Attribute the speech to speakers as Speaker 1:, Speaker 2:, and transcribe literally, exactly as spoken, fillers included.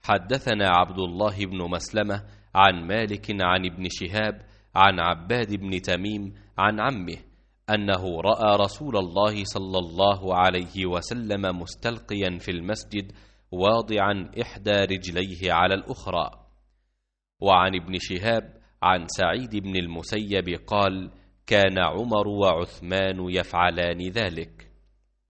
Speaker 1: حدثنا عبد الله بن مسلمة عن مالك عن ابن شهاب عن عباد بن تميم عن عمه أنه رأى رسول الله صلى الله عليه وسلم مستلقيا في المسجد واضعا إحدى رجليه على الأخرى. وعن ابن شهاب عن سعيد بن المسيب قال: كان عمر وعثمان يفعلان ذلك.